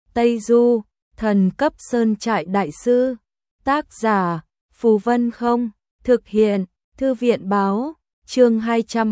Tây Du, thần cấp sơn trại đại sư. Tác giả, Phù Vân Không. Thực hiện, Thư viện báo. Chương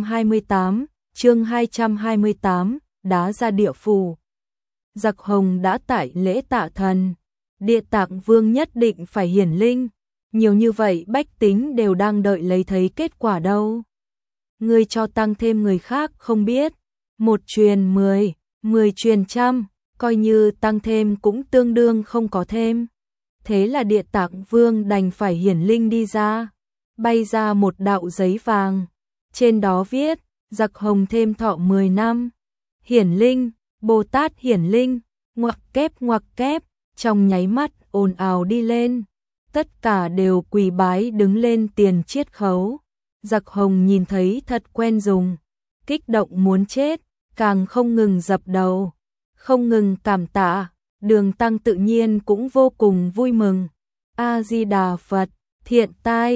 228, đá ra địa phủ. Giặc Hồng đã tại lễ tạ thần. Địa Tạng Vương nhất định phải hiển linh. Nhiều như vậy bách tính đều đang đợi lấy thấy kết quả đâu. Ngươi cho tăng thêm người khác không biết. 1 truyền 10, 10 truyền trăm, coi như tăng thêm cũng tương đương không có thêm. Thế là Địa Tạng Vương đành phải hiển linh đi ra. Bay ra một đạo giấy vàng. Trên đó viết, Giặc Hồng thêm thọ 10 năm. Hiển linh, Bồ Tát hiển linh, ngoặc kép, trong nháy mắt ồn ào đi lên. Tất cả đều quỳ bái đứng lên tiền chiết khấu. Giặc Hồng nhìn thấy thật quen dùng, kích động muốn chết, càng không ngừng dập đầu, không ngừng cảm tạ. Đường Tăng tự nhiên cũng vô cùng vui mừng. A Di Đà Phật, thiện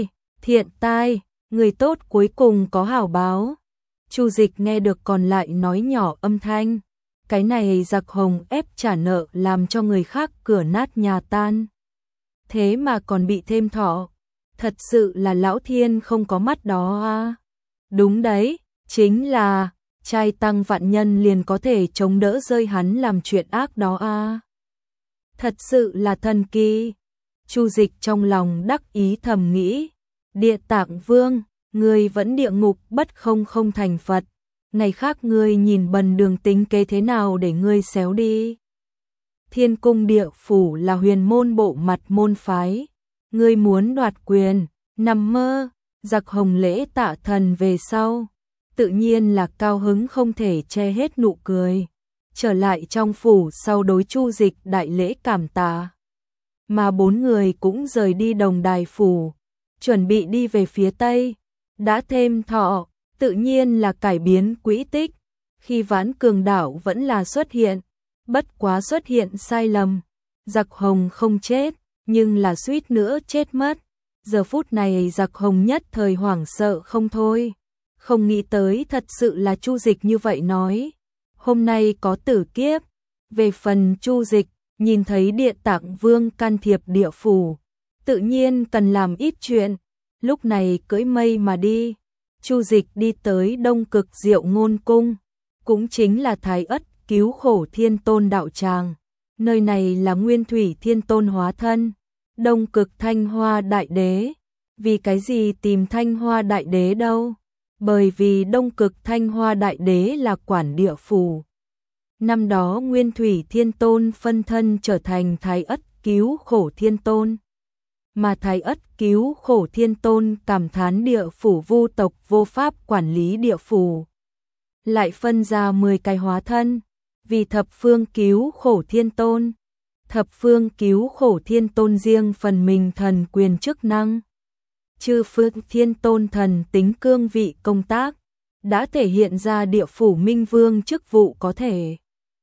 tai, người tốt cuối cùng có hảo báo. Chu Dịch nghe được còn lại nói nhỏ âm thanh, cái này Giặc Hồng ép trả nợ làm cho người khác cửa nát nhà tan. Thế mà còn bị thêm thọ, thật sự là lão thiên không có mắt đó à. Đúng đấy, chính là trai tăng vạn nhân liền có thể chống đỡ rơi hắn làm chuyện ác đó à. Thật sự là thần kỳ. Chu Dịch trong lòng đắc ý thầm nghĩ, Địa Tạng Vương, ngươi vẫn địa ngục bất không không thành Phật, ngày khác ngươi nhìn bần đường tính kế thế nào để ngươi xéo đi. Thiên cung địa phủ là huyền môn bộ mặt môn phái, ngươi muốn đoạt quyền, nằm mơ. Giặc Hồng lễ tạ thần về sau, tự nhiên là cao hứng không thể che hết nụ cười. Trở lại trong phủ sau đối Chu Dịch đại lễ cảm tạ. Mà 4 người cũng rời đi Đồng Đài phủ, chuẩn bị đi về phía Tây. Đã thêm thọ, tự nhiên là cải biến quỹ tích. Khi Vãn Cường đảo vẫn là xuất hiện, bất quá xuất hiện sai lầm. Giặc Hồng không chết, nhưng là suýt nữa chết mất. Giờ phút này Giặc Hồng nhất thời hoảng sợ không thôi. Không nghĩ tới thật sự là Chu Dịch như vậy nói. Hôm nay có tử kiếp. Về phần Chu Dịch, nhìn thấy Địa Tạng Vương can thiệp địa phủ, tự nhiên cần làm ít chuyện. Lúc này cưỡi mây mà đi. Chu Dịch đi tới Đông Cực Diệu Ngôn Cung, cũng chính là Thái Ất Cứu Khổ Thiên Tôn đạo tràng. Nơi này là Nguyên Thủy Thiên Tôn hóa thân, Đông Cực Thanh Hoa Đại Đế. Vì cái gì tìm Thanh Hoa Đại Đế đâu? Bởi vì Đông Cực Thanh Hoa Đại Đế là quản địa phủ. Năm đó Nguyên Thủy Thiên Tôn phân thân trở thành Thái Ất Cứu Khổ Thiên Tôn. Mà Thái Ất Cứu Khổ Thiên Tôn cảm thán địa phủ vu tộc vô pháp quản lý địa phủ. Lại phân ra 10 cái hóa thân, vì thập phương cứu khổ Thiên Tôn. Thập phương cứu khổ Thiên Tôn riêng phần mình thần quyền chức năng. Chư phương Thiên Tôn thần tính cương vị công tác, đã thể hiện ra địa phủ Minh Vương chức vụ có thể.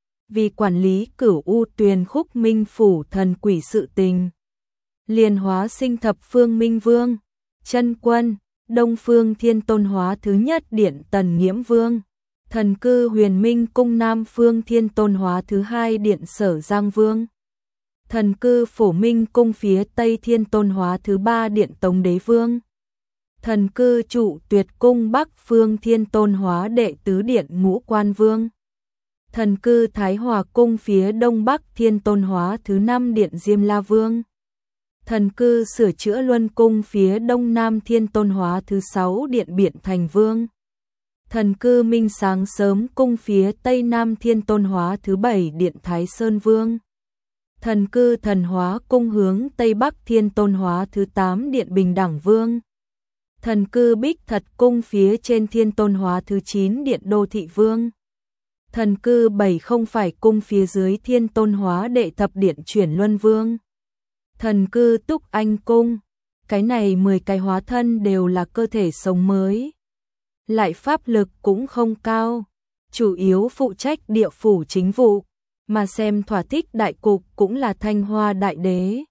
Vì quản lý Cửu U Tuyền Khúc Minh phủ thần quỷ sự tình, liền hóa sinh thập phương Minh Vương, chân quân, Đông Phương Thiên Tôn hóa thứ nhất Điện Tần Nghiễm Vương, thần cư Huyền Minh Cung Nam Phương Thiên Tôn hóa thứ hai Điện Sở Giang Vương, thần cư Phổ Minh Cung phía Tây Thiên Tôn hóa thứ ba Điện Tống Đế Vương, thần cư Trụ Tuyệt Cung Bắc Phương Thiên Tôn hóa đệ tứ Điện Ngũ Quan Vương, thần cư Thái Hòa Cung phía Đông Bắc Thiên Tôn hóa thứ 5 Điện Diêm La Vương, thần cư Sửa Chữa Luân Cung phía Đông Nam Thiên Tôn hóa thứ 6 Điện Biện Thành Vương, thần cư Minh Sáng Sớm Cung phía Tây Nam Thiên Tôn hóa thứ 7 Điện Thái Sơn Vương, thần cư Thần Hóa Cung hướng Tây Bắc Thiên Tôn hóa thứ 8 Điện Bình Đẳng Vương, thần cư Bích Thật Cung phía trên Thiên Tôn hóa thứ 9 Điện Đô Thị Vương, thần cư 7 không phải cung phía dưới Thiên Tôn hóa đệ thập Điện Chuyển Luân Vương, thần cư Túc Anh Cung. Cái này 10 cái hóa thân đều là cơ thể sống mới, lại pháp lực cũng không cao, chủ yếu phụ trách địa phủ chính vụ, mà xem thỏa thích đại cục cũng là Thanh Hoa Đại Đế.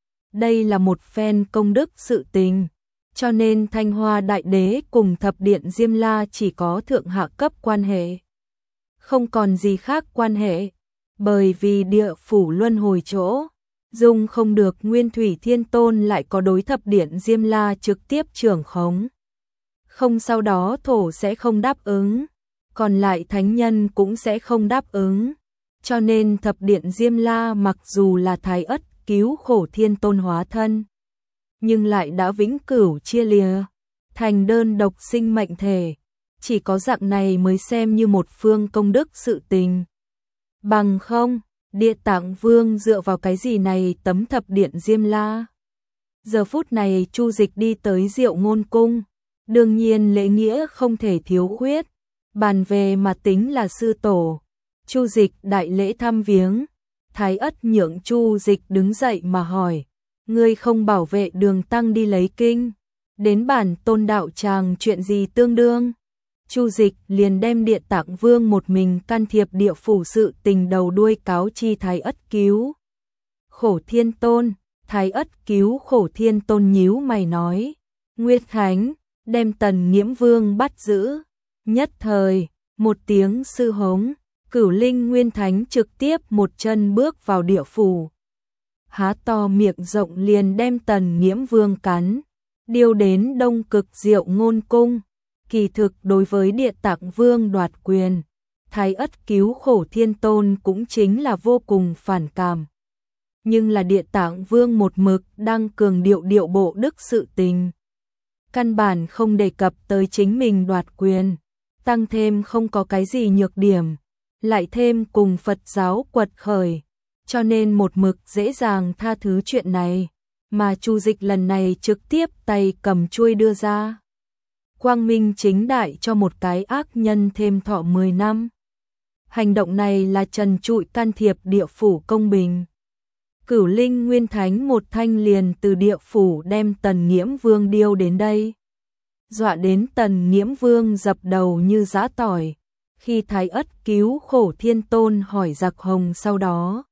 Đây là một phen công đức sự tình, cho nên Thanh Hoa Đại Đế cùng thập điện Diêm La chỉ có thượng hạ cấp quan hệ, không còn gì khác quan hệ. bởi vì địa phủ luân hồi chỗ, dung không được Nguyên Thủy Thiên Tôn lại có đối thập điện Diêm La trực tiếp trưởng khống. Không sau đó thổ sẽ không đáp ứng, còn lại thánh nhân cũng sẽ không đáp ứng. Cho nên thập điện Diêm La mặc dù là Thái Ất cứu khổ Thiên Tôn hóa thân, nhưng lại đã vĩnh cửu chia lìa, thành đơn độc sinh mệnh thể. Chỉ có dạng này mới xem như một phương công đức sự tình. Bằng không, Địa Tạng Vương dựa vào cái gì này tấm thập điện Diêm La? Giờ phút này Chu Dịch đi tới Diệu Ngôn Cung, đương nhiên lễ nghĩa không thể thiếu khuyết, bàn về mà tính là sư tổ. Chu Dịch đại lễ thăm viếng, Thái Ất nhượng Chu Dịch đứng dậy mà hỏi, ngươi không bảo vệ Đường Tăng đi lấy kinh, đến bản tôn đạo tràng chuyện gì tương đương? Chu Dịch liền đem Địa Tạng Vương một mình can thiệp địa phủ sự tình đầu đuôi cáo chi Thái Ất cứu khổ Thiên Tôn. Thái Ất cứu khổ Thiên Tôn nhíu mày nói, Nguyệt Khánh đem Tần Nghiễm Vương bắt giữ. Nhất thời, một tiếng sư hống, Cửu Linh Nguyên Thánh trực tiếp một chân bước vào địa phủ, há to miệng rộng liền đem Tần Nghiễm Vương cắn, điêu đến Đông Cực Diệu Ngôn Cung. Kỳ thực đối với Địa Tạng Vương đoạt quyền, Thái Ất cứu khổ Thiên Tôn cũng chính là vô cùng phản cảm. Nhưng là Địa Tạng Vương một mực đang cường điệu bộ đức sự tình, căn bản không đề cập tới chính mình đoạt quyền, tăng thêm không có cái gì nhược điểm, lại thêm cùng Phật giáo quật khởi, cho nên một mực dễ dàng tha thứ chuyện này, mà Chu Dịch lần này trực tiếp tay cầm chuôi đưa ra. Quang minh chính đại cho một cái ác nhân thêm thọ 10 năm. Hành động này là trần trụi can thiệp địa phủ công bình. Cửu Linh Nguyên Thánh một thanh liền từ địa phủ đem Tần Nghiễm Vương điêu đến đây. Dọa đến Tần Nghiễm Vương dập đầu như giã tỏi. Khi Thái Ất cứu khổ Thiên Tôn hỏi Giặc Hồng sau đó,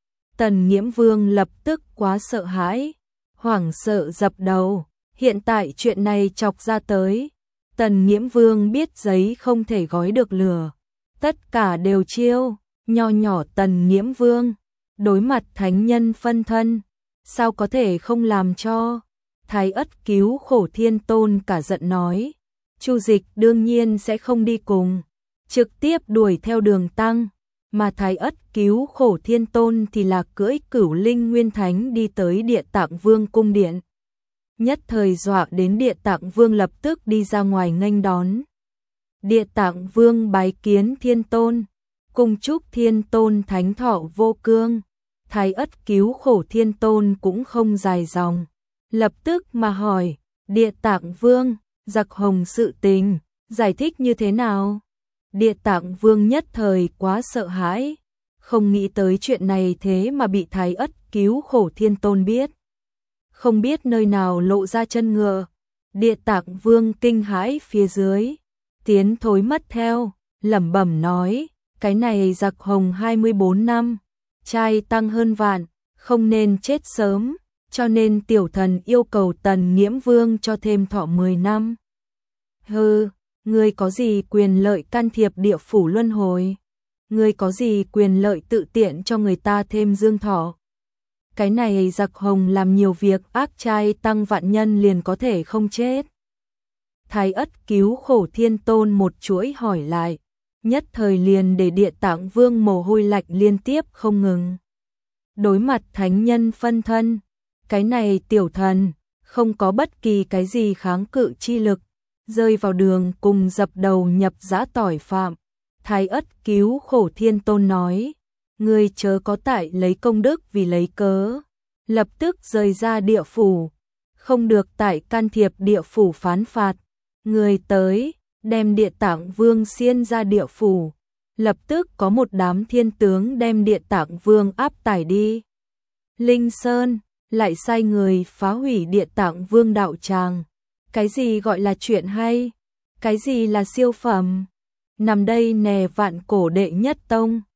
Tần Nghiễm Vương lập tức quá sợ hãi, hoảng sợ dập đầu. Hiện tại chuyện này chọc ra tới, Tần Nghiễm Vương biết giấy không thể gói được lửa, tất cả đều chiêu. Nho nhỏ Tần Nghiễm Vương đối mặt thánh nhân phân thân, sao có thể không làm cho? Thái Ất cứu khổ Thiên Tôn cả giận nói, Chu Dịch đương nhiên sẽ không đi cùng, trực tiếp đuổi theo Đường Tăng, mà Thái Ất cứu khổ Thiên Tôn thì là cưỡi Cửu Linh Nguyên Thánh đi tới Địa Tạng Vương cung điện. Nhất thời dọa đến Địa Tạng Vương lập tức đi ra ngoài nghênh đón. Địa Tạng Vương bái kiến Thiên Tôn, cùng chúc Thiên Tôn thánh thọ vô cương. Thái Ất cứu khổ Thiên Tôn cũng không dài dòng, lập tức mà hỏi, Địa Tạng Vương, Giặc Hồng sự tình, giải thích như thế nào? Địa Tạng Vương nhất thời quá sợ hãi, không nghĩ tới chuyện này thế mà bị Thái Ất cứu khổ Thiên Tôn biết. Không biết nơi nào lộ ra chân ngựa, Địa Tạng Vương kinh hãi phía dưới, tiến thối mất theo, lẩm bẩm nói, cái này Giặc Hồng 24 năm, trai tăng hơn vạn, không nên chết sớm, cho nên tiểu thần yêu cầu Tần Nghiễm Vương cho thêm thọ 10 năm. Hừ, ngươi có gì quyền lợi can thiệp địa phủ luân hồi? Ngươi có gì quyền lợi tự tiện cho người ta thêm dương thọ? Cái này Giặc Hồng làm nhiều việc ác, trai tăng vạn nhân liền có thể không chết. Thái Ất cứu khổ Thiên Tôn một chuỗi hỏi lại, nhất thời liền để Địa Tạng Vương mồ hôi lạnh liên tiếp không ngừng. Đối mặt thánh nhân phân thân, cái này tiểu thần không có bất kỳ cái gì kháng cự chi lực, rơi vào đường cùng dập đầu nhập giã tỏi phạm. Thái Ất cứu khổ Thiên Tôn nói, ngươi chớ có tại lấy công đức vì lấy cớ, lập tức rời ra địa phủ, không được tại can thiệp địa phủ phán phạt. Người tới, đem Địa Tạng Vương xiên ra địa phủ, lập tức có một đám thiên tướng đem Địa Tạng Vương áp tải đi. Linh Sơn lại sai người phá hủy Địa Tạng Vương đạo tràng. Cái gì gọi là chuyện hay? Cái gì là siêu phẩm? Nằm đây nè vạn cổ đệ nhất tông.